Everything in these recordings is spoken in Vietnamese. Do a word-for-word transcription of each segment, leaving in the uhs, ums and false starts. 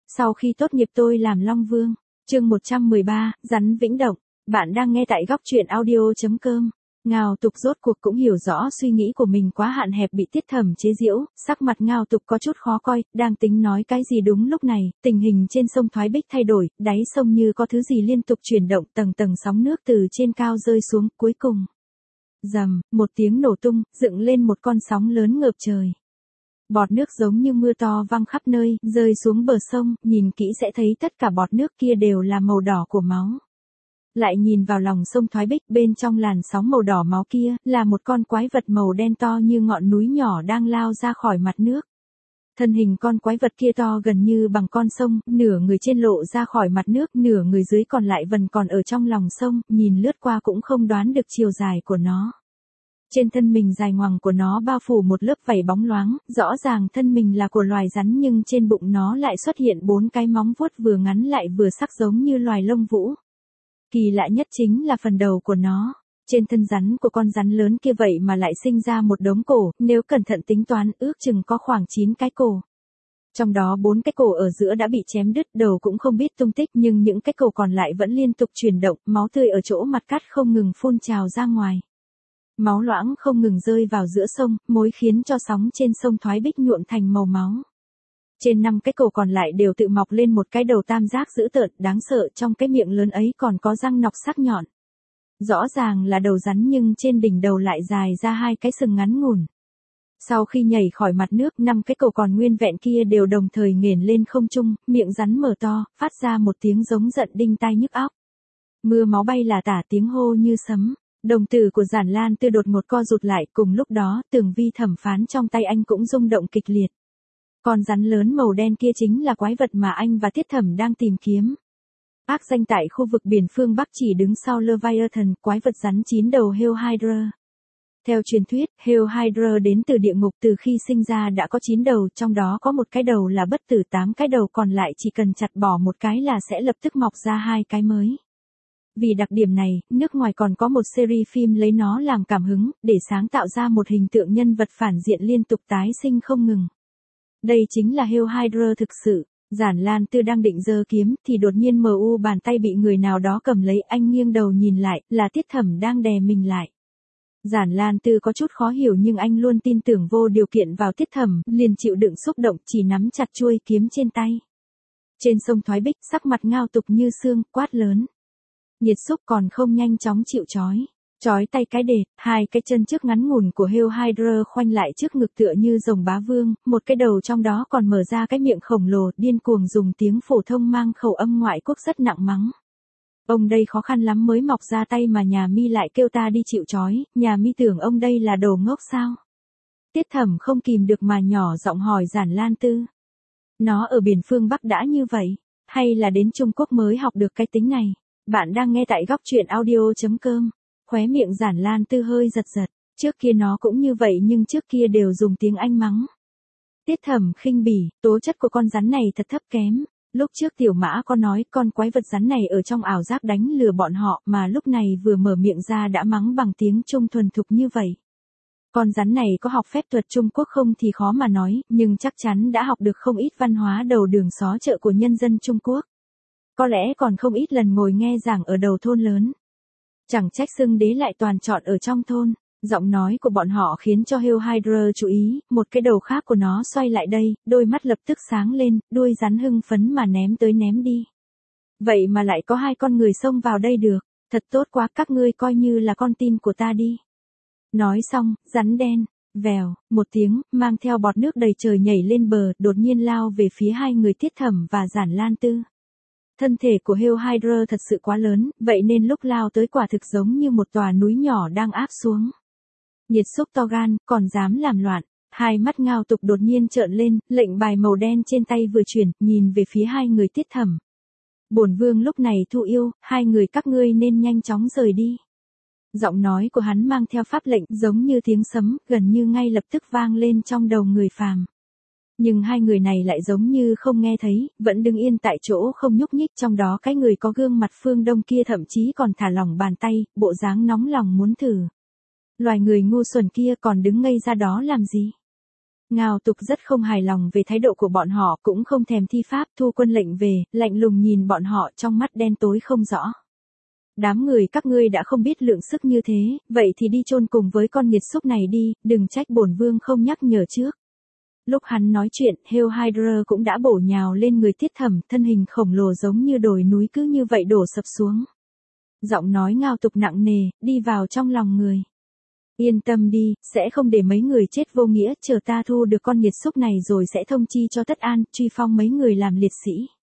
Sau khi tốt nghiệp tôi làm Long Vương. Chương một trăm mười ba, rắn Vĩnh Động. Bạn đang nghe tại góc truyện audio chấm com. Ngao Tục rốt cuộc cũng hiểu rõ suy nghĩ của mình quá hạn hẹp bị Tiết Thẩm chế giễu, sắc mặt Ngao Tục có chút khó coi, đang tính nói cái gì đúng lúc này, tình hình trên sông Thoái Bích thay đổi, đáy sông như có thứ gì liên tục chuyển động, tầng tầng sóng nước từ trên cao rơi xuống, cuối cùng. Rầm, một tiếng nổ tung, dựng lên một con sóng lớn ngợp trời. Bọt nước giống như mưa to văng khắp nơi, rơi xuống bờ sông, nhìn kỹ sẽ thấy tất cả bọt nước kia đều là màu đỏ của máu. Lại nhìn vào lòng sông Thoái Bích, bên trong làn sóng màu đỏ máu kia, là một con quái vật màu đen to như ngọn núi nhỏ đang lao ra khỏi mặt nước. Thân hình con quái vật kia to gần như bằng con sông, nửa người trên lộ ra khỏi mặt nước, nửa người dưới còn lại vẫn còn ở trong lòng sông, nhìn lướt qua cũng không đoán được chiều dài của nó. Trên thân mình dài ngoằng của nó bao phủ một lớp vảy bóng loáng, rõ ràng thân mình là của loài rắn nhưng trên bụng nó lại xuất hiện bốn cái móng vuốt vừa ngắn lại vừa sắc giống như loài lông vũ. Kỳ lạ nhất chính là phần đầu của nó. Trên thân rắn của con rắn lớn kia vậy mà lại sinh ra một đống cổ, nếu cẩn thận tính toán ước chừng có khoảng chín cái cổ. Trong đó bốn cái cổ ở giữa đã bị chém đứt, đầu cũng không biết tung tích, nhưng những cái cổ còn lại vẫn liên tục chuyển động, máu tươi ở chỗ mặt cắt không ngừng phun trào ra ngoài. Máu loãng không ngừng rơi vào giữa sông, mối khiến cho sóng trên sông Thoái Bích nhuộm thành màu máu. Trên năm cái cổ còn lại đều tự mọc lên một cái đầu tam giác dữ tợn, đáng sợ, trong cái miệng lớn ấy còn có răng nọc sắc nhọn. Rõ ràng là đầu rắn nhưng trên đỉnh đầu lại dài ra hai cái sừng ngắn ngủn. Sau khi nhảy khỏi mặt nước, năm cái cổ còn nguyên vẹn kia đều đồng thời nghển lên không trung, miệng rắn mở to, phát ra một tiếng giống giận đinh tai nhức óc. Mưa máu bay là tả, tiếng hô như sấm. Đồng tử của Giản Lan Tư đột ngột co rụt lại, cùng lúc đó, tường vi thẩm phán trong tay anh cũng rung động kịch liệt. Con rắn lớn màu đen kia chính là quái vật mà anh và Tiết Thẩm đang tìm kiếm. Ác danh tại khu vực biển phương Bắc chỉ đứng sau Leviathan, quái vật rắn chín đầu Hell Hydra. Theo truyền thuyết, Hell Hydra đến từ địa ngục, từ khi sinh ra đã có chín đầu, trong đó có một cái đầu là bất tử, tám cái đầu còn lại chỉ cần chặt bỏ một cái là sẽ lập tức mọc ra hai cái mới. Vì đặc điểm này, nước ngoài còn có một series phim lấy nó làm cảm hứng, để sáng tạo ra một hình tượng nhân vật phản diện liên tục tái sinh không ngừng. Đây chính là Hell Hydra thực sự. Giản Lan Tư đang định giơ kiếm, thì đột nhiên mờ u bàn tay bị người nào đó cầm lấy, anh nghiêng đầu nhìn lại, là Tiết Thẩm đang đè mình lại. Giản Lan Tư có chút khó hiểu nhưng anh luôn tin tưởng vô điều kiện vào Tiết Thẩm, liền chịu đựng xúc động, chỉ nắm chặt chuôi kiếm trên tay. Trên sông Thoái Bích, sắc mặt Ngao Tục như xương, quát lớn. Nhiệt xúc còn không nhanh chóng chịu trói. Chói tay cái đệt, hai cái chân trước ngắn ngủn của Hell Hydra khoanh lại trước ngực tựa như rồng bá vương, một cái đầu trong đó còn mở ra cái miệng khổng lồ, điên cuồng dùng tiếng phổ thông mang khẩu âm ngoại quốc rất nặng mắng. Ông đây khó khăn lắm mới mọc ra tay mà nhà mi lại kêu ta đi chịu trói, nhà mi tưởng ông đây là đồ ngốc sao? Tiết Thẩm không kìm được mà nhỏ giọng hỏi Giản Lan Tư. Nó ở biển phương Bắc đã như vậy, hay là đến Trung Quốc mới học được cái tính này? Bạn đang nghe tại góc truyện audio chấm com. Khóe miệng Giản Lan Tư hơi giật giật, trước kia nó cũng như vậy nhưng trước kia đều dùng tiếng Anh mắng. Tiết Thẩm khinh bỉ, tố chất của con rắn này thật thấp kém. Lúc trước Tiểu Mã có nói con quái vật rắn này ở trong ảo giác đánh lừa bọn họ, mà lúc này vừa mở miệng ra đã mắng bằng tiếng Trung thuần thục như vậy. Con rắn này có học phép thuật Trung Quốc không thì khó mà nói, nhưng chắc chắn đã học được không ít văn hóa đầu đường xó chợ của nhân dân Trung Quốc. Có lẽ còn không ít lần ngồi nghe giảng ở đầu thôn lớn. Chẳng trách xưng đế lại toàn chọn ở trong thôn. Giọng nói của bọn họ khiến cho Hell Hydra chú ý, một cái đầu khác của nó xoay lại đây, đôi mắt lập tức sáng lên, đuôi rắn hưng phấn mà ném tới ném đi. Vậy mà lại có hai con người xông vào đây được, thật tốt quá, các ngươi coi như là con tin của ta đi. Nói xong, rắn đen, vèo, một tiếng, mang theo bọt nước đầy trời nhảy lên bờ, đột nhiên lao về phía hai người Tiết Thẩm và Giản Lan Tư. Thân thể của Hell Hydra thật sự quá lớn, vậy nên lúc lao tới quả thực giống như một tòa núi nhỏ đang áp xuống. Nhiệt xúc to gan, còn dám làm loạn. Hai mắt Ngao Tục đột nhiên trợn lên, lệnh bài màu đen trên tay vừa chuyển, nhìn về phía hai người Tiết Thẩm. Bổn vương lúc này thu yêu, hai người các ngươi nên nhanh chóng rời đi. Giọng nói của hắn mang theo pháp lệnh giống như tiếng sấm, gần như ngay lập tức vang lên trong đầu người phàm. Nhưng hai người này lại giống như không nghe thấy, vẫn đứng yên tại chỗ không nhúc nhích, trong đó cái người có gương mặt phương Đông kia thậm chí còn thả lỏng bàn tay, bộ dáng nóng lòng muốn thử. Loài người ngu xuẩn kia còn đứng ngây ra đó làm gì? Ngao Tục rất không hài lòng về thái độ của bọn họ, cũng không thèm thi pháp, thu quân lệnh về, lạnh lùng nhìn bọn họ trong mắt đen tối không rõ. Đám người các ngươi đã không biết lượng sức như thế, vậy thì đi chôn cùng với con nghiệt xúc này đi, đừng trách bổn vương không nhắc nhở trước. Lúc hắn nói chuyện, Hail Hydra cũng đã bổ nhào lên người Tiết Thẩm, thân hình khổng lồ giống như đồi núi cứ như vậy đổ sập xuống. Giọng nói Ngao Tục nặng nề, đi vào trong lòng người. Yên tâm đi, sẽ không để mấy người chết vô nghĩa, chờ ta thu được con nghiệt xúc này rồi sẽ thông chi cho Tất An, truy phong mấy người làm liệt sĩ.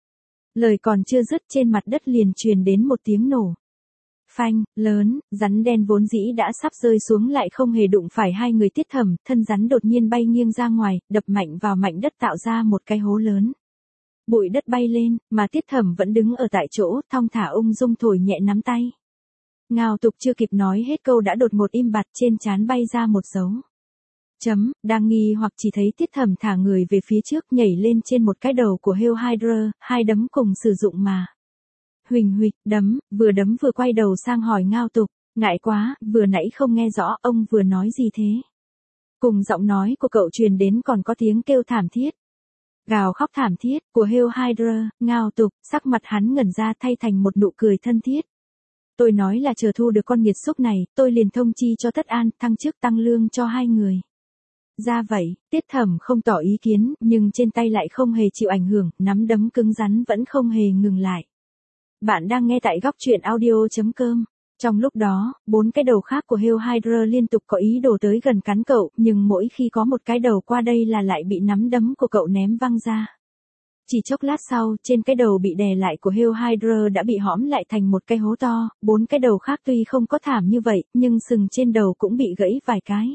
Lời còn chưa dứt, trên mặt đất liền truyền đến một tiếng nổ. Phanh, lớn, rắn đen vốn dĩ đã sắp rơi xuống lại không hề đụng phải hai người Tiết Thẩm, thân rắn đột nhiên bay nghiêng ra ngoài, đập mạnh vào mảnh đất tạo ra một cái hố lớn. Bụi đất bay lên, mà Tiết Thẩm vẫn đứng ở tại chỗ, thong thả ung dung thổi nhẹ nắm tay. Ngao Tục chưa kịp nói hết câu đã đột ngột im bặt, trên trán bay ra một dấu chấm, đang nghi hoặc chỉ thấy Tiết Thẩm thả người về phía trước, nhảy lên trên một cái đầu của Hail Hydra, hai đấm cùng sử dụng mà. Huỳnh huỵch, đấm, vừa đấm vừa quay đầu sang hỏi Ngao Tục, ngại quá, vừa nãy không nghe rõ ông vừa nói gì thế. Cùng giọng nói của cậu truyền đến còn có tiếng kêu thảm thiết. Gào khóc thảm thiết của Hail Hydra. Ngao Tục, sắc mặt hắn ngẩn ra thay thành một nụ cười thân thiết. Tôi nói là chờ thu được con nghiệt xúc này, tôi liền thông chi cho Tất An, thăng chức tăng lương cho hai người. Ra vậy, Tiết Thẩm không tỏ ý kiến, nhưng trên tay lại không hề chịu ảnh hưởng, nắm đấm cứng rắn vẫn không hề ngừng lại. Bạn đang nghe tại góc truyện audio.com. Trong lúc đó, bốn cái đầu khác của Hail Hydra liên tục có ý đồ tới gần cắn cậu, nhưng mỗi khi có một cái đầu qua đây là lại bị nắm đấm của cậu ném văng ra. Chỉ chốc lát sau, trên cái đầu bị đè lại của Hail Hydra đã bị hõm lại thành một cái hố to, bốn cái đầu khác tuy không có thảm như vậy, nhưng sừng trên đầu cũng bị gãy vài cái.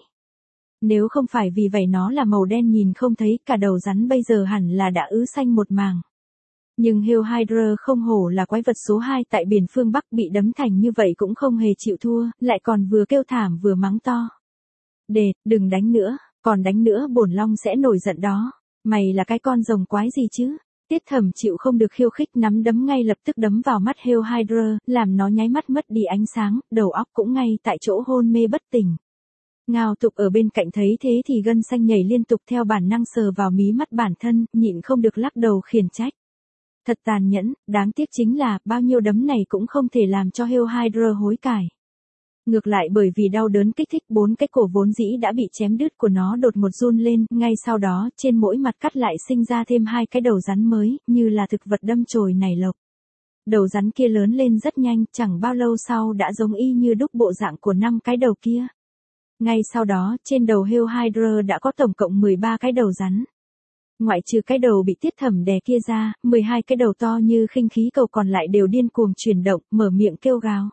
Nếu không phải vì vậy nó là màu đen nhìn không thấy, cả đầu rắn bây giờ hẳn là đã ứ xanh một màng. Nhưng Hail Hydra không hổ là quái vật số hai tại biển phương Bắc, bị đấm thành như vậy cũng không hề chịu thua, lại còn vừa kêu thảm vừa mắng to. Đệt, đừng đánh nữa, còn đánh nữa bổn long sẽ nổi giận đó. Mày là cái con rồng quái gì chứ? Tiết Thẩm chịu không được khiêu khích, nắm đấm ngay lập tức đấm vào mắt Hail Hydra, làm nó nháy mắt mất đi ánh sáng, đầu óc cũng ngay tại chỗ hôn mê bất tỉnh. Ngao Tục ở bên cạnh thấy thế thì gân xanh nhảy liên tục, theo bản năng sờ vào mí mắt bản thân, nhịn không được lắc đầu khiển trách. Thật tàn nhẫn, đáng tiếc chính là, bao nhiêu đấm này cũng không thể làm cho Hail Hydra hối cải. Ngược lại bởi vì đau đớn kích thích, bốn cái cổ vốn dĩ đã bị chém đứt của nó đột ngột run lên, ngay sau đó, trên mỗi mặt cắt lại sinh ra thêm hai cái đầu rắn mới, như là thực vật đâm chồi nảy lộc. Đầu rắn kia lớn lên rất nhanh, chẳng bao lâu sau đã giống y như đúc bộ dạng của năm cái đầu kia. Ngay sau đó, trên đầu Hail Hydra đã có tổng cộng mười ba cái đầu rắn. Ngoại trừ cái đầu bị Tiết Thẩm đè kia ra, mười hai cái đầu to như khinh khí cầu còn lại đều điên cuồng chuyển động, mở miệng kêu gào.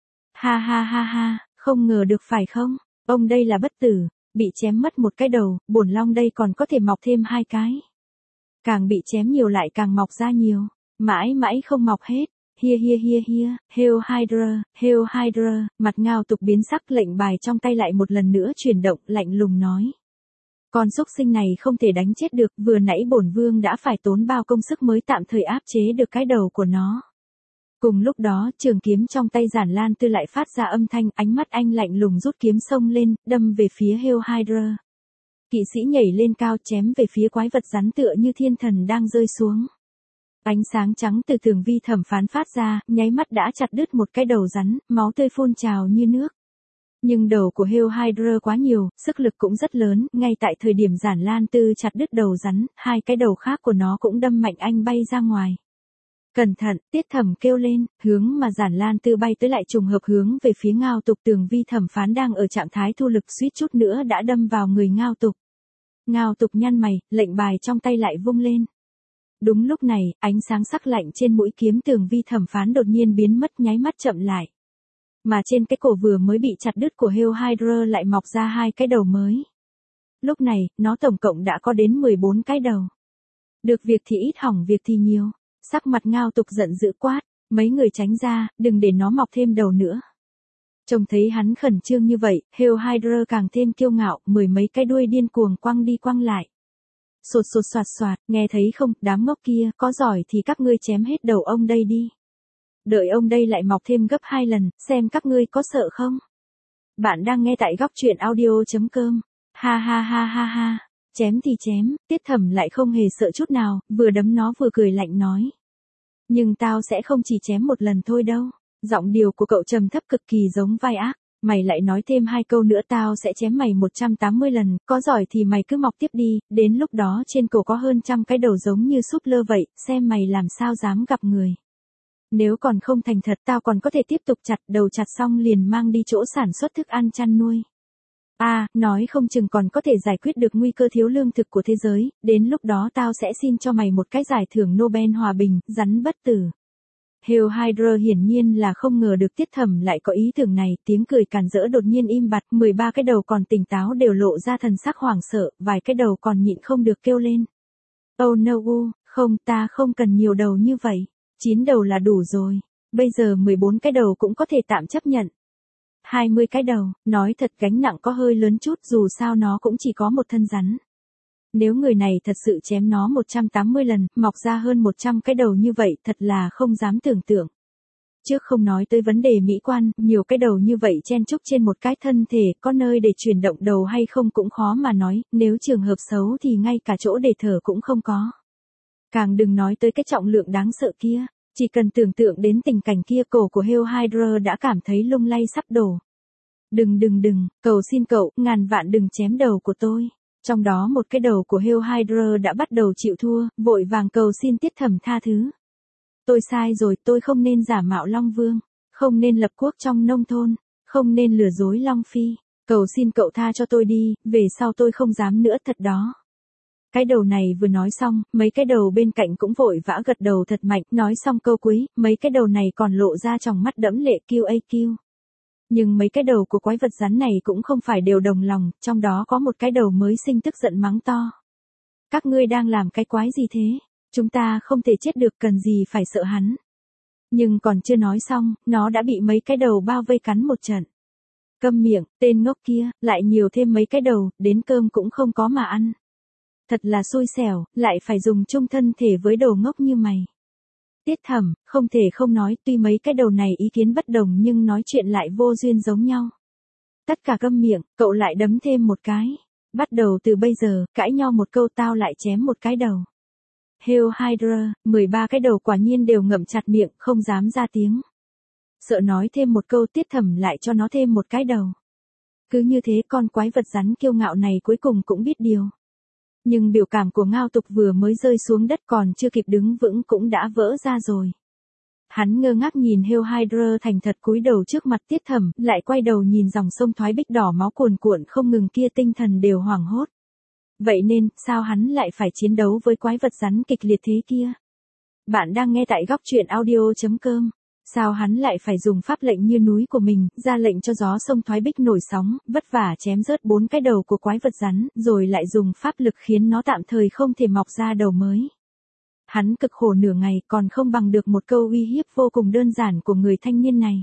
Ha ha ha ha, không ngờ được phải không? Ông đây là bất tử, bị chém mất một cái đầu, bổn long đây còn có thể mọc thêm hai cái. Càng bị chém nhiều lại càng mọc ra nhiều, mãi mãi không mọc hết. Hia hia hia hia, Hail Hydra, Hail Hydra, mặt Ngao Tục biến sắc, lệnh bài trong tay lại một lần nữa chuyển động, lạnh lùng nói. Con xúc sinh này không thể đánh chết được, vừa nãy bổn vương đã phải tốn bao công sức mới tạm thời áp chế được cái đầu của nó. Cùng lúc đó, trường kiếm trong tay Giản Lan Tư lại phát ra âm thanh, ánh mắt anh lạnh lùng rút kiếm xông lên, đâm về phía Hail Hydra. Kỵ sĩ nhảy lên cao chém về phía quái vật rắn tựa như thiên thần đang rơi xuống. Ánh sáng trắng từ tường vi thẩm phán phát ra, nháy mắt đã chặt đứt một cái đầu rắn, máu tươi phun trào như nước. Nhưng đầu của Hail Hydra quá nhiều, sức lực cũng rất lớn, ngay tại thời điểm Giản Lan Tư chặt đứt đầu rắn, hai cái đầu khác của nó cũng đâm mạnh anh bay ra ngoài. Cẩn thận, Tiết Thẩm kêu lên, hướng mà Giản Lan Tư bay tới lại trùng hợp hướng về phía Ngao Tục, tường vi thẩm phán đang ở trạng thái thu lực suýt chút nữa đã đâm vào người Ngao Tục. Ngao Tục nhăn mày, lệnh bài trong tay lại vung lên. Đúng lúc này, ánh sáng sắc lạnh trên mũi kiếm tường vi thẩm phán đột nhiên biến mất, nháy mắt chậm lại. Mà trên cái cổ vừa mới bị chặt đứt của Hail Hydra lại mọc ra hai cái đầu mới. Lúc này, nó tổng cộng đã có đến mười bốn cái đầu. Được việc thì ít, hỏng việc thì nhiều. Sắc mặt Ngao Tục giận dữ quát, mấy người tránh ra, đừng để nó mọc thêm đầu nữa. Trông thấy hắn khẩn trương như vậy, Hail Hydra càng thêm kiêu ngạo, mười mấy cái đuôi điên cuồng quăng đi quăng lại. Sột sột soạt soạt, nghe thấy không, đám ngốc kia, có giỏi thì các ngươi chém hết đầu ông đây đi. Đợi ông đây lại mọc thêm gấp hai lần, xem các ngươi có sợ không? Bạn đang nghe tại góc truyện audio chấm com. Ha ha ha ha ha. chém thì chém, Tiết Thẩm lại không hề sợ chút nào, vừa đấm nó vừa cười lạnh nói. Nhưng tao sẽ không chỉ chém một lần thôi đâu. Giọng điệu của cậu trầm thấp cực kỳ giống vai ác. Mày lại nói thêm hai câu nữa tao sẽ chém mày một trăm tám mươi lần, có giỏi thì mày cứ mọc tiếp đi, đến lúc đó trên cổ có hơn trăm cái đầu giống như súp lơ vậy, xem mày làm sao dám gặp người. Nếu còn không thành thật tao còn có thể tiếp tục chặt đầu, chặt xong liền mang đi chỗ sản xuất thức ăn chăn nuôi. À, nói không chừng còn có thể giải quyết được nguy cơ thiếu lương thực của thế giới, đến lúc đó tao sẽ xin cho mày một cái giải thưởng Nobel Hòa Bình, rắn bất tử. Hail Hydra hiển nhiên là không ngờ được Tiết Thẩm lại có ý tưởng này, tiếng cười càn rỡ đột nhiên im bặt, mười ba cái đầu còn tỉnh táo đều lộ ra thần sắc hoảng sợ, vài cái đầu còn nhịn không được kêu lên. Oh no, không, ta không cần nhiều đầu như vậy, chín đầu là đủ rồi, bây giờ mười bốn cái đầu cũng có thể tạm chấp nhận. hai mươi cái đầu, nói thật gánh nặng có hơi lớn chút, dù sao nó cũng chỉ có một thân rắn. Nếu người này thật sự chém nó một trăm tám mươi lần, mọc ra hơn một trăm cái đầu như vậy, thật là không dám tưởng tượng. Trước không nói tới vấn đề mỹ quan, nhiều cái đầu như vậy chen chúc trên một cái thân thể, có nơi để chuyển động đầu hay không cũng khó mà nói, nếu trường hợp xấu thì ngay cả chỗ để thở cũng không có. Càng đừng nói tới cái trọng lượng đáng sợ kia, chỉ cần tưởng tượng đến tình cảnh kia, cổ của Hail Hydra đã cảm thấy lung lay sắp đổ. Đừng đừng đừng, cầu xin cậu, ngàn vạn đừng chém đầu của tôi. Trong đó một cái đầu của Hail Hydra đã bắt đầu chịu thua, vội vàng cầu xin Tiết Thẩm tha thứ. Tôi sai rồi, tôi không nên giả mạo Long Vương, không nên lập quốc trong nông thôn, không nên lừa dối Long Phi, cầu xin cậu tha cho tôi đi, về sau tôi không dám nữa thật đó. Cái đầu này vừa nói xong, mấy cái đầu bên cạnh cũng vội vã gật đầu thật mạnh, nói xong câu cuối, mấy cái đầu này còn lộ ra tròng mắt đẫm lệ kêu a kêu. Nhưng mấy cái đầu của quái vật rắn này cũng không phải đều đồng lòng, trong đó có một cái đầu mới sinh tức giận mắng to. Các ngươi đang làm cái quái gì thế? Chúng ta không thể chết được, cần gì phải sợ hắn. Nhưng còn chưa nói xong, nó đã bị mấy cái đầu bao vây cắn một trận. Câm miệng, tên ngốc kia, lại nhiều thêm mấy cái đầu, đến cơm cũng không có mà ăn. Thật là xui xẻo, lại phải dùng chung thân thể với đồ ngốc như mày. Tiết Thẩm, không thể không nói, tuy mấy cái đầu này ý kiến bất đồng nhưng nói chuyện lại vô duyên giống nhau. Tất cả câm miệng, cậu lại đấm thêm một cái. Bắt đầu từ bây giờ, cãi nhau một câu tao lại chém một cái đầu. Hail Hydra, mười ba cái đầu quả nhiên đều ngậm chặt miệng, không dám ra tiếng. Sợ nói thêm một câu Tiết Thẩm lại cho nó thêm một cái đầu. Cứ như thế con quái vật rắn kiêu ngạo này cuối cùng cũng biết điều. Nhưng biểu cảm của Ngao Tục vừa mới rơi xuống đất còn chưa kịp đứng vững cũng đã vỡ ra rồi. Hắn ngơ ngác nhìn Hail Hydra thành thật cúi đầu trước mặt Tiết Thẩm, lại quay đầu nhìn dòng sông thoái bích đỏ máu cuồn cuộn không ngừng kia, tinh thần đều hoảng hốt. Vậy nên, sao hắn lại phải chiến đấu với quái vật rắn kịch liệt thế kia? Bạn đang nghe tại góc truyện audio chấm com. Sao hắn lại phải dùng pháp lệnh như núi của mình, ra lệnh cho gió sông thoái bích nổi sóng, vất vả chém rớt bốn cái đầu của quái vật rắn, rồi lại dùng pháp lực khiến nó tạm thời không thể mọc ra đầu mới. Hắn cực khổ nửa ngày còn không bằng được một câu uy hiếp vô cùng đơn giản của người thanh niên này.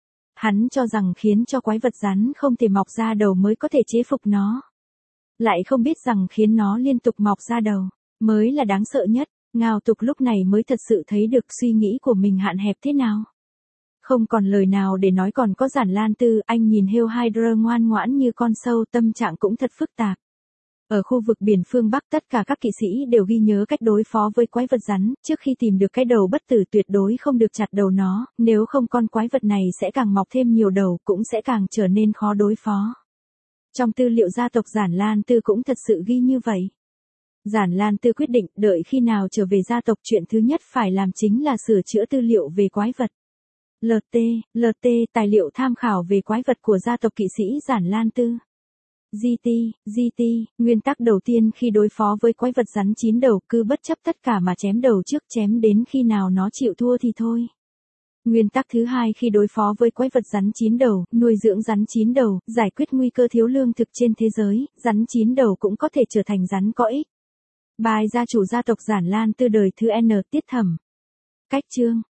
Hắn cho rằng khiến cho quái vật rắn không thể mọc ra đầu mới có thể chế phục nó. Lại không biết rằng khiến nó liên tục mọc ra đầu, mới là đáng sợ nhất. Ngao Tục lúc này mới thật sự thấy được suy nghĩ của mình hạn hẹp thế nào. Không còn lời nào để nói, còn có Giản Lan Tư, anh nhìn Hail Hydra ngoan ngoãn như con sâu, tâm trạng cũng thật phức tạp. Ở khu vực biển phương Bắc tất cả các kỵ sĩ đều ghi nhớ cách đối phó với quái vật rắn, trước khi tìm được cái đầu bất tử tuyệt đối không được chặt đầu nó, nếu không con quái vật này sẽ càng mọc thêm nhiều đầu, cũng sẽ càng trở nên khó đối phó. Trong tư liệu gia tộc Giản Lan Tư cũng thật sự ghi như vậy. Giản Lan Tư quyết định đợi khi nào trở về gia tộc chuyện thứ nhất phải làm chính là sửa chữa tư liệu về quái vật. lờ tê, lờ tê, tài liệu tham khảo về quái vật của gia tộc kỵ sĩ Giản Lan Tư. giê tê, giê tê, nguyên tắc đầu tiên khi đối phó với quái vật rắn chín đầu, cứ bất chấp tất cả mà chém đầu trước, chém đến khi nào nó chịu thua thì thôi. Nguyên tắc thứ hai khi đối phó với quái vật rắn chín đầu, nuôi dưỡng rắn chín đầu, giải quyết nguy cơ thiếu lương thực trên thế giới, rắn chín đầu cũng có thể trở thành rắn có ích. Bài gia chủ gia tộc Giản Lan Tư đời thứ N, Tiết Thẩm. Cách chương